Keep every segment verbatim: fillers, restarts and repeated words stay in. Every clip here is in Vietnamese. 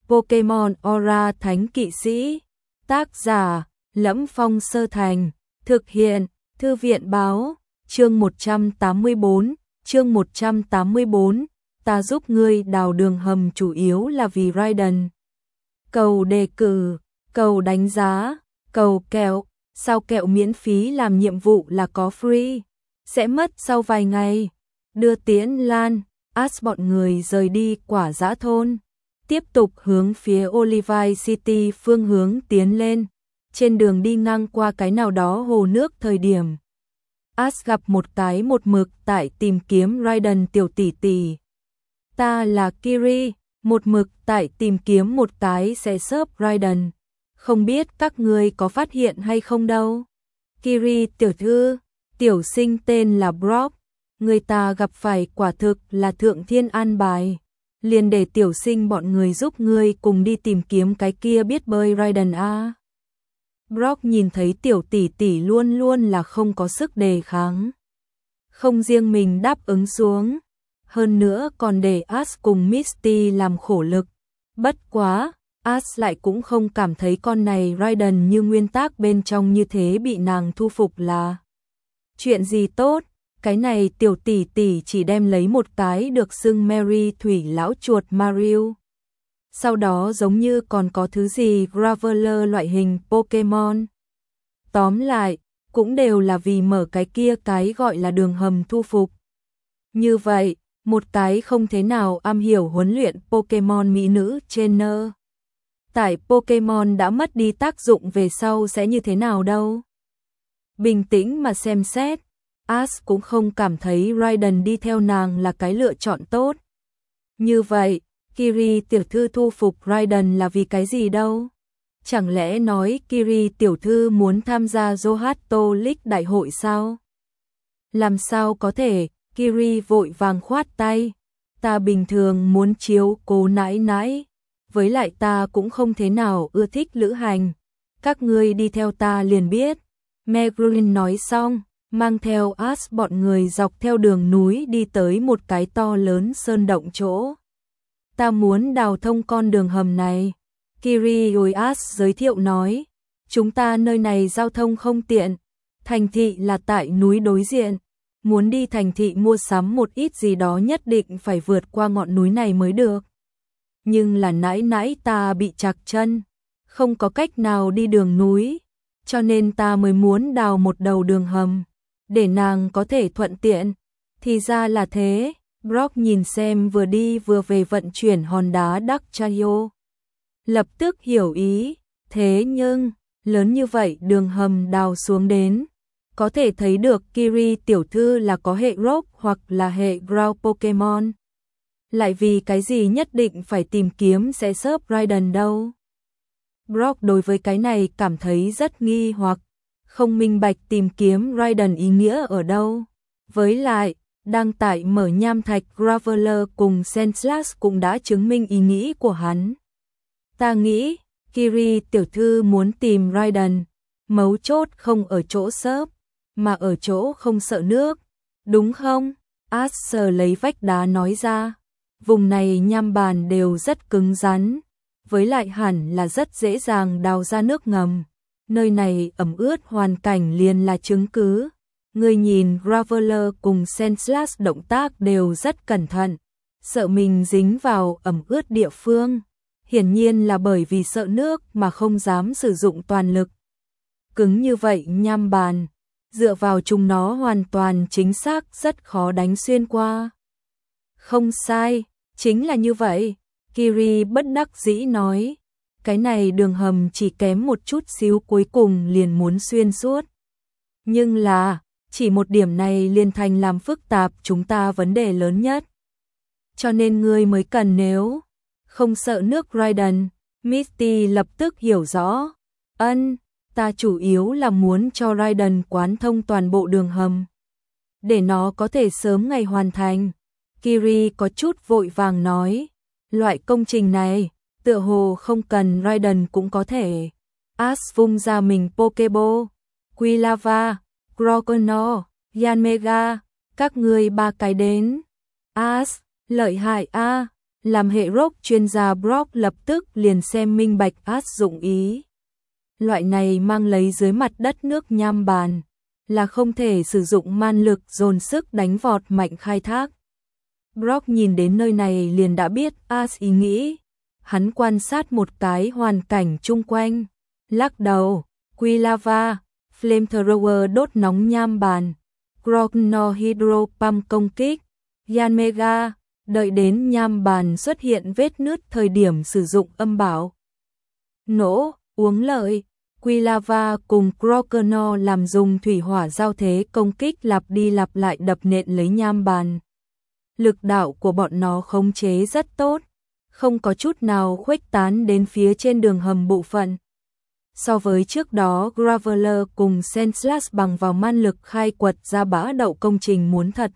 Pokemon Aura Thánh Kỵ Sĩ. Tác giả: Lẫm Phong Sơ Thành. Thực hiện: Thư viện báo. Chương một trăm tám mươi bốn. Chương một trăm tám mươi bốn. Ta giúp ngươi đào đường hầm chủ yếu là vì Raiden. Cầu đề cử, cầu đánh giá, cầu kẹo. Sao kẹo miễn phí làm nhiệm vụ là có free? Sẽ mất sau vài ngày. Đưa Tiễn Lan, Ash bọn người rời đi Quả Dã Thôn, tiếp tục hướng phía Olivine City phương hướng tiến lên. Trên đường đi ngang qua cái nào đó hồ nước thời điểm, Ash gặp một cái một mực tại tìm kiếm Raiden tiểu tỷ tỷ. Ta là Kiri, một mực tại tìm kiếm một cái sẽ xớp Raiden. Không biết các ngươi có phát hiện hay không đâu. Kiri tiểu thư, tiểu sinh tên là Brock. Người ta gặp phải quả thực là thượng thiên an bài. Liền để tiểu sinh bọn người giúp ngươi cùng đi tìm kiếm cái kia biết bơi Raiden a. Brock nhìn thấy tiểu tỷ tỷ luôn luôn là không có sức đề kháng. Không riêng mình đáp ứng xuống, hơn nữa còn để Ash cùng Misty làm khổ lực. Bất quá, Ash lại cũng không cảm thấy con này Raiden như nguyên tác bên trong như thế bị nàng thu phục là chuyện gì tốt. Cái này tiểu tỷ tỷ chỉ đem lấy một cái được xưng Mary thủy lão chuột Mario. Sau đó giống như còn có thứ gì Graveler loại hình Pokemon. Tóm lại, cũng đều là vì mở cái kia cái gọi là đường hầm thu phục. Như vậy, một cái không thế nào am hiểu huấn luyện Pokemon mỹ nữ trainer. Tại Pokemon đã mất đi tác dụng về sau sẽ như thế nào đâu. Bình tĩnh mà xem xét, Ash cũng không cảm thấy Raiden đi theo nàng là cái lựa chọn tốt. Như vậy, Kiri tiểu thư thu phục Raiden là vì cái gì đâu? Chẳng lẽ nói Kiri tiểu thư muốn tham gia Johto League đại hội sao? Làm sao có thể? Kiri vội vàng khoát tay. Ta bình thường muốn chiếu cố nãi nãi. Với lại ta cũng không thế nào ưa thích lữ hành. Các ngươi đi theo ta liền biết. Meglin nói xong, mang theo Ash bọn người dọc theo đường núi đi tới một cái to lớn sơn động chỗ. Ta muốn đào thông con đường hầm này. Kiri đối Ash giới thiệu nói. Chúng ta nơi này giao thông không tiện. Thành thị là tại núi đối diện. Muốn đi thành thị mua sắm một ít gì đó nhất định phải vượt qua ngọn núi này mới được. Nhưng là nãy nãy ta bị trặc chân, không có cách nào đi đường núi, cho nên ta mới muốn đào một đầu đường hầm, để nàng có thể thuận tiện. Thì ra là thế. Brock nhìn xem vừa đi vừa về vận chuyển hòn đá Dark Chayo, lập tức hiểu ý. Thế nhưng, lớn như vậy đường hầm đào xuống đến, có thể thấy được Kiri tiểu thư là có hệ Rock hoặc là hệ Ground Pokemon. Lại vì cái gì nhất định phải tìm kiếm sẽ xớp Raiden đâu. Brock đối với cái này cảm thấy rất nghi hoặc, không minh bạch tìm kiếm Raiden ý nghĩa ở đâu. Với lại, đang tại mở nham thạch Graveler cùng Sandslash cũng đã chứng minh ý nghĩ của hắn. Ta nghĩ, Kiri tiểu thư muốn tìm Raiden, mấu chốt không ở chỗ xớp, mà ở chỗ không sợ nước, đúng không? Ash sờ lấy vách đá nói ra. Vùng này nham bàn đều rất cứng rắn, với lại hẳn là rất dễ dàng đào ra nước ngầm. Nơi này ẩm ướt hoàn cảnh liền là chứng cứ. Người nhìn Graveler cùng Sandslash động tác đều rất cẩn thận, sợ mình dính vào ẩm ướt địa phương. Hiển nhiên là bởi vì sợ nước mà không dám sử dụng toàn lực. Cứng như vậy nham bàn, dựa vào chúng nó hoàn toàn chính xác rất khó đánh xuyên qua. Không sai, chính là như vậy. Kiri bất đắc dĩ nói. Cái này đường hầm chỉ kém một chút xíu cuối cùng liền muốn xuyên suốt. Nhưng là, chỉ một điểm này liền thành làm phức tạp chúng ta vấn đề lớn nhất. Cho nên ngươi mới cần nếu không sợ nước Raiden. Misty lập tức hiểu rõ. Ân, ta chủ yếu là muốn cho Raiden quán thông toàn bộ đường hầm, để nó có thể sớm ngày hoàn thành. Kiri có chút vội vàng nói. Loại công trình này, tựa hồ không cần Raiden cũng có thể. Ash vung ra mình Pokeball, Quilava, Croconaw, Yanmega, các ngươi ba cái đến. Ash, lợi hại a. Làm hệ rock chuyên gia Brock lập tức liền xem minh bạch Ash dụng ý. Loại này mang lấy dưới mặt đất nước nham bàn, là không thể sử dụng man lực dồn sức đánh vọt mạnh khai thác. Brock nhìn đến nơi này liền đã biết Ash ý nghĩ. Hắn quan sát một cái hoàn cảnh chung quanh, lắc đầu, Quy Lava, Flamethrower đốt nóng nham bàn, Grognor Hydro Pump công kích, Yanmega, đợi đến nham bàn xuất hiện vết nứt thời điểm sử dụng âm bảo. Nổ, uống lợi, Quy Lava cùng Grognor làm dùng thủy hỏa giao thế công kích lặp đi lặp lại đập nện lấy nham bàn. Lực đạo của bọn nó khống chế rất tốt, không có chút nào khuếch tán đến phía trên đường hầm bộ phận. So với trước đó Graveler cùng Senslash bằng vào man lực khai quật ra bã đậu công trình muốn thật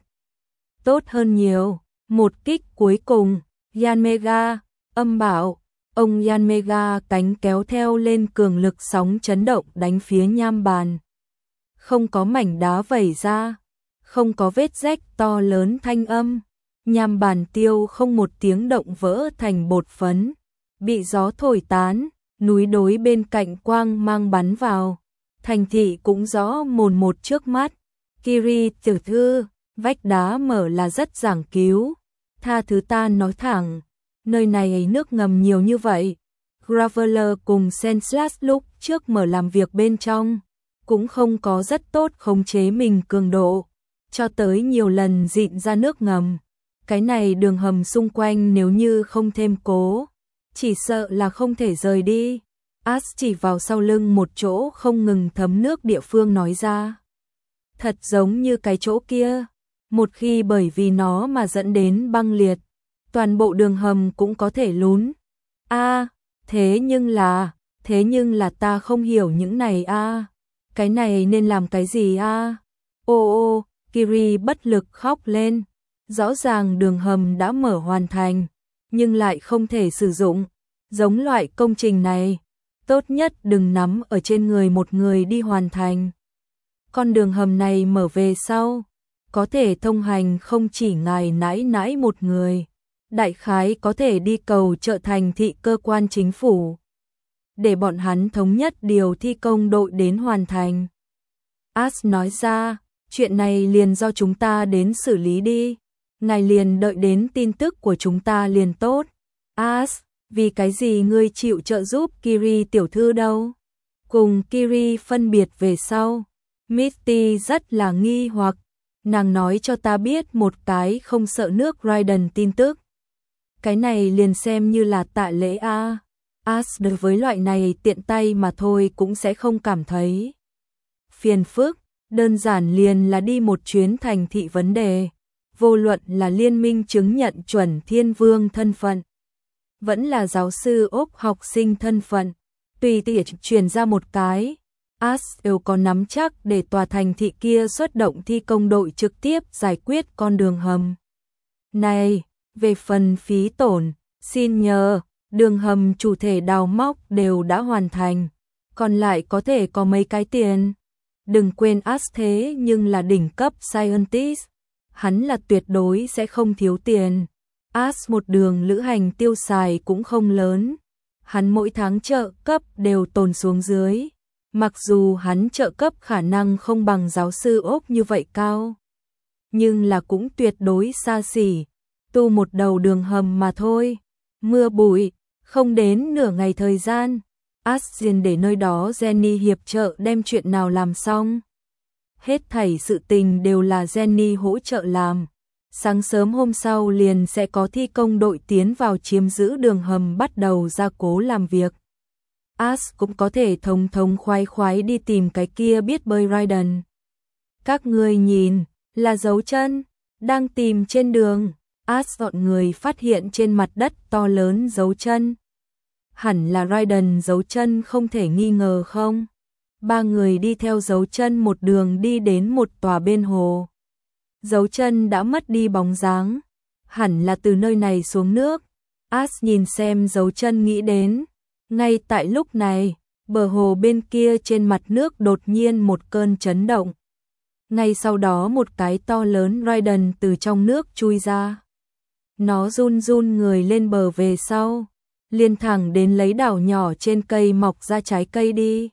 tốt hơn nhiều. Một kích cuối cùng, Yanmega, âm bảo, ông Yanmega cánh kéo theo lên cường lực sóng chấn động đánh phía nham bàn. Không có mảnh đá vẩy ra, không có vết rách to lớn thanh âm. Nham bàn tiêu không một tiếng động vỡ thành bột phấn, bị gió thổi tán, núi đối bên cạnh quang mang bắn vào. Thành thị cũng rõ mồn một trước mắt. Kiri tiểu thư, vách đá mở là rất giảng cứu. Tha thứ ta nói thẳng, nơi này nước ngầm nhiều như vậy. Graveler cùng Senslash lúc trước mở làm việc bên trong, cũng không có rất tốt khống chế mình cường độ, cho tới nhiều lần dịn ra nước ngầm. Cái này đường hầm xung quanh nếu như không thêm cố, chỉ sợ là không thể rời đi. Ash chỉ vào sau lưng một chỗ không ngừng thấm nước địa phương nói ra. Thật giống như cái chỗ kia, một khi bởi vì nó mà dẫn đến băng liệt, toàn bộ đường hầm cũng có thể lún. A, à, thế nhưng là, thế nhưng là ta không hiểu những này a. À. Cái này nên làm cái gì a? À? Ô ô, Kiri bất lực khóc lên. Rõ ràng đường hầm đã mở hoàn thành, nhưng lại không thể sử dụng. Giống loại công trình này, tốt nhất đừng nắm ở trên người một người đi hoàn thành. Con đường hầm này mở về sau, có thể thông hành không chỉ ngài nãi nãi một người, đại khái có thể đi cầu trợ thành thị cơ quan chính phủ, để bọn hắn thống nhất điều thi công đội đến hoàn thành. Ash nói ra, chuyện này liền do chúng ta đến xử lý đi. Ngài liền đợi đến tin tức của chúng ta liền tốt. Ash, vì cái gì ngươi chịu trợ giúp Kiri tiểu thư đâu? Cùng Kiri phân biệt về sau, Misty rất là nghi hoặc. Nàng nói cho ta biết một cái không sợ nước Raiden tin tức. Cái này liền xem như là tạ lễ a. Ash đối với loại này tiện tay mà thôi cũng sẽ không cảm thấy phiền phức, đơn giản liền là đi một chuyến thành thị vấn đề. Vô luận là liên minh chứng nhận chuẩn thiên vương thân phận, vẫn là giáo sư ốc học sinh thân phận, tùy tiện truyền ra một cái, Ash đều có nắm chắc để tòa thành thị kia xuất động thi công đội trực tiếp giải quyết con đường hầm. Này, về phần phí tổn, xin nhờ, đường hầm chủ thể đào móc đều đã hoàn thành, còn lại có thể có mấy cái tiền. Đừng quên Ash thế nhưng là đỉnh cấp scientist. Hắn là tuyệt đối sẽ không thiếu tiền. Ash một đường lữ hành tiêu xài cũng không lớn. Hắn mỗi tháng trợ cấp đều tồn xuống dưới. Mặc dù hắn trợ cấp khả năng không bằng giáo sư ốc như vậy cao, nhưng là cũng tuyệt đối xa xỉ. Tu một đầu đường hầm mà thôi. Mưa bụi, không đến nửa ngày thời gian. Ash liền để nơi đó Jenny hiệp trợ đem chuyện nào làm xong. Hết thảy sự tình đều là Jenny hỗ trợ làm. Sáng sớm hôm sau liền sẽ có thi công đội tiến vào chiếm giữ đường hầm bắt đầu gia cố làm việc. Ash cũng có thể thông thông khoái khoái đi tìm cái kia biết bơi Raiden. Các ngươi nhìn, là dấu chân, đang tìm trên đường. Ash dọn người phát hiện trên mặt đất to lớn dấu chân. Hẳn là Raiden dấu chân không thể nghi ngờ không? Ba người đi theo dấu chân một đường đi đến một tòa bên hồ. Dấu chân đã mất đi bóng dáng, hẳn là từ nơi này xuống nước. Ash nhìn xem dấu chân nghĩ đến. Ngay tại lúc này, bờ hồ bên kia trên mặt nước đột nhiên một cơn chấn động. Ngay sau đó một cái to lớn Raiden từ trong nước chui ra. Nó run run người lên bờ về sau, liền thẳng đến lấy đảo nhỏ trên cây mọc ra trái cây đi.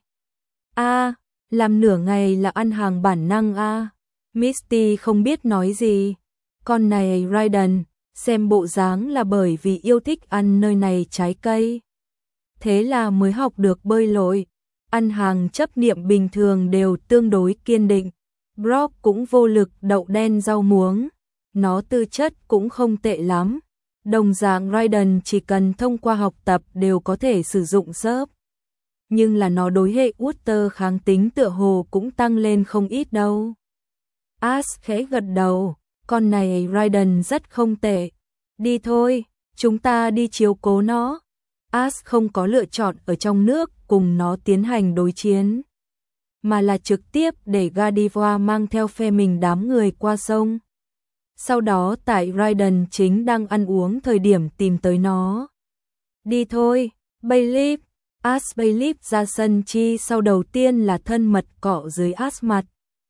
A, làm nửa ngày là ăn hàng bản năng a. Misty không biết nói gì. Con này Raiden, xem bộ dáng là bởi vì yêu thích ăn nơi này trái cây. Thế là mới học được bơi lội. Ăn hàng chấp niệm bình thường đều tương đối kiên định. Brock cũng vô lực đậu đen rau muống. Nó tư chất cũng không tệ lắm. Đồng dạng Raiden chỉ cần thông qua học tập đều có thể sử dụng sớp. Nhưng là nó đối hệ Water kháng tính tựa hồ cũng tăng lên không ít đâu. Ash khẽ gật đầu, con này Raiden rất không tệ. Đi thôi, chúng ta đi chiếu cố nó. Ash không có lựa chọn ở trong nước cùng nó tiến hành đối chiến, mà là trực tiếp để Gardevoir mang theo phe mình đám người qua sông. Sau đó tại Raiden chính đang ăn uống thời điểm tìm tới nó. Đi thôi, Bayleaf. Ash Bayleaf ra sân chi sau đầu tiên là thân mật cọ dưới Ash mặt.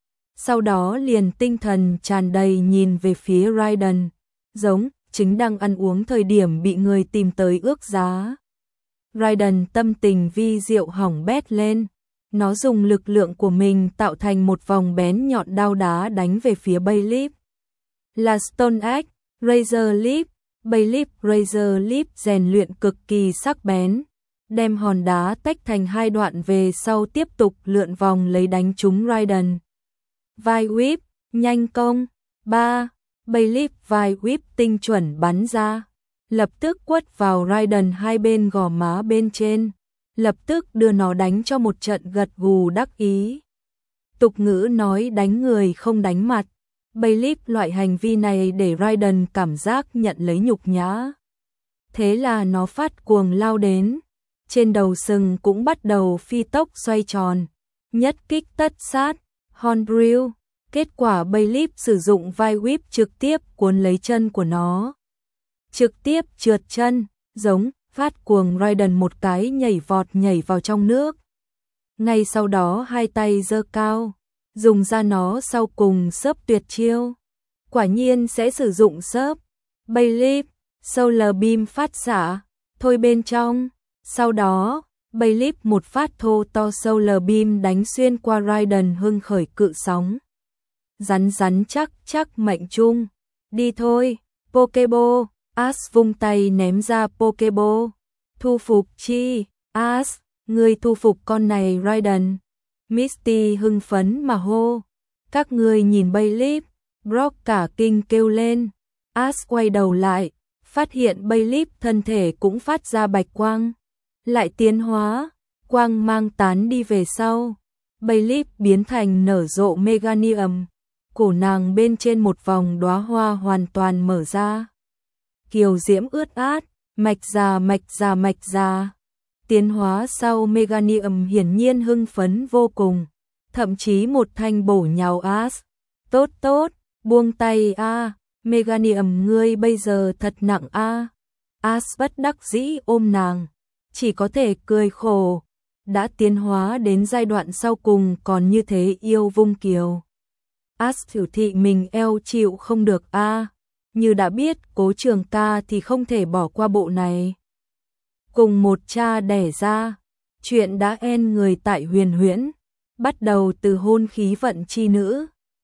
Sau đó liền tinh thần tràn đầy nhìn về phía Raiden, giống chính đang ăn uống thời điểm bị người tìm tới ước giá. Raiden tâm tình vi diệu hỏng bét lên, nó dùng lực lượng của mình tạo thành một vòng bén nhọn đao đá đánh về phía Bayleaf. Là Stone Axe, Razor Leaf, Bayleaf Razor Leaf rèn luyện cực kỳ sắc bén, đem hòn đá tách thành hai đoạn về sau tiếp tục lượn vòng lấy đánh trúng Raiden. Vai Whip, nhanh công, ba, Bayleaf vai Whip tinh chuẩn bắn ra, lập tức quất vào Raiden hai bên gò má bên trên, lập tức đưa nó đánh cho một trận gật gù đắc ý. Tục ngữ nói đánh người không đánh mặt, Bayleaf loại hành vi này để Raiden cảm giác nhận lấy nhục nhã. Thế là nó phát cuồng lao đến, trên đầu sừng cũng bắt đầu phi tốc xoay tròn, nhất kích tất sát, Hornbill. Kết quả Bayleaf sử dụng vai whip trực tiếp cuốn lấy chân của nó, trực tiếp trượt chân, giống phát cuồng Raiden một cái nhảy vọt nhảy vào trong nước. Ngay sau đó hai tay giơ cao, dùng ra nó sau cùng sớp tuyệt chiêu. Quả nhiên sẽ sử dụng sớp. Bayleaf, Solar Beam phát xạ, thôi bên trong. Sau đó, Bayleaf một phát thô to Solar Beam đánh xuyên qua Raiden hưng khởi cự sóng. Rắn rắn chắc chắc mệnh chung. Đi thôi, Pokeball. Ash vung tay ném ra Pokeball. Thu phục chi? Ash, ngươi thu phục con này Raiden. Misty hưng phấn mà hô. Các ngươi nhìn Bayleaf. Brock cả kinh kêu lên. Ash quay đầu lại, phát hiện Bayleaf thân thể cũng phát ra bạch quang, lại tiến hóa, quang mang tán đi về sau. Bayleaf biến thành nở rộ Meganium, cổ nàng bên trên một vòng đóa hoa hoàn toàn mở ra. Kiều diễm ướt át, mạch già mạch già mạch già. Tiến hóa sau Meganium hiển nhiên hưng phấn vô cùng, thậm chí một thanh bổ nhào Ash. Tốt tốt, buông tay a, Meganium ngươi bây giờ thật nặng a. Ash bất đắc dĩ ôm nàng, chỉ có thể cười khổ, đã tiến hóa đến giai đoạn sau cùng còn như thế yêu vung kiều. Ash thử thị mình eo chịu không được a, như đã biết Cố Trường Ca thì không thể bỏ qua bộ này. Cùng một cha đẻ ra, chuyện đã end người tại Huyền Huyễn, bắt đầu từ hôn khí vận chi nữ.